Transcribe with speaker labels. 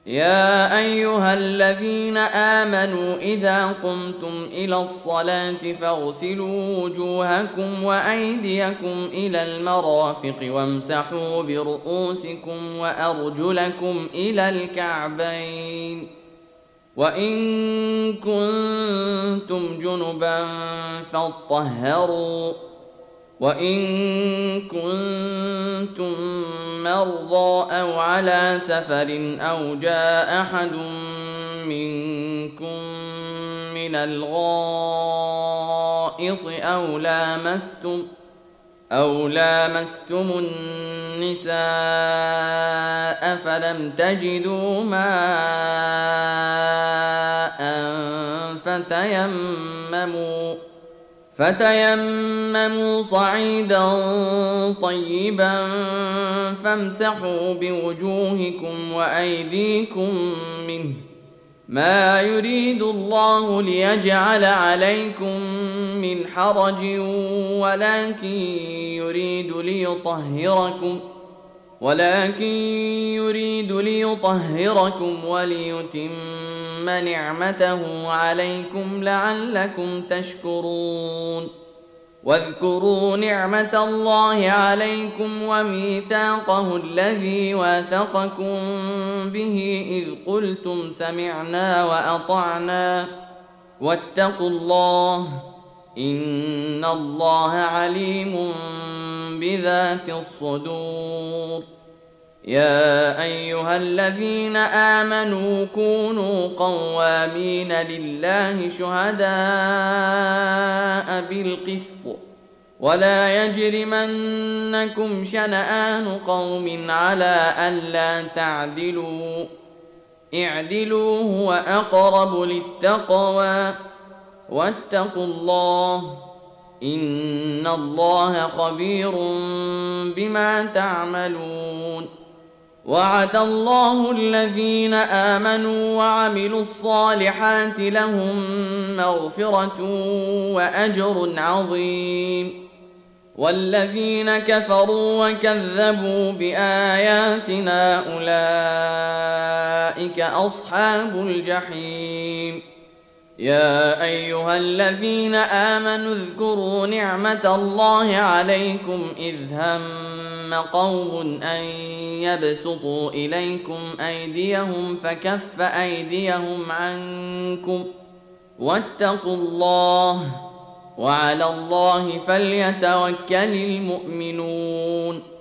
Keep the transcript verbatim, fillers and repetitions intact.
Speaker 1: يا أيها الذين آمنوا إذا قمتم إلى الصلاة فاغسلوا وجوهكم وأيديكم إلى المرافق وامسحوا برؤوسكم وأرجلكم إلى الكعبين وإن كنتم جنبا فاطهروا وإن كنتم مرضى أو على سفر أو جاء أحد منكم من الغائط أو لامستم أو لامستم النساء فلم تجدوا ماء فتيمموا فتيمموا صعيدا طيبا فامسحوا بوجوهكم وأيديكم منه ما يريد الله ليجعل عليكم من حرج ولكن يريد ليطهركم ولكن يريد ليطهركم وليتم نعمته عليكم لعلكم تشكرون واذكروا نعمة الله عليكم وميثاقه الذي واثقكم به إذ قلتم سمعنا وأطعنا واتقوا الله إن الله عليم بذات الصدور يا أيها الذين آمنوا كونوا قوامين لله شهداء بالقسط ولا يجرمنكم شنآن قوم على ألا تعدلوا اعدلوا هو أقرب للتقوى واتقوا الله إن الله خبير بما تعملون وعد الله الذين آمنوا وعملوا الصالحات لهم مغفرة وأجر عظيم والذين كفروا وكذبوا بآياتنا أولئك أصحاب الجحيم يا أيها الذين آمنوا اذكروا نعمة الله عليكم إذ هم قوم أن يبسطوا إليكم أيديهم فكف أيديهم عنكم واتقوا الله وعلى الله فليتوكل المؤمنون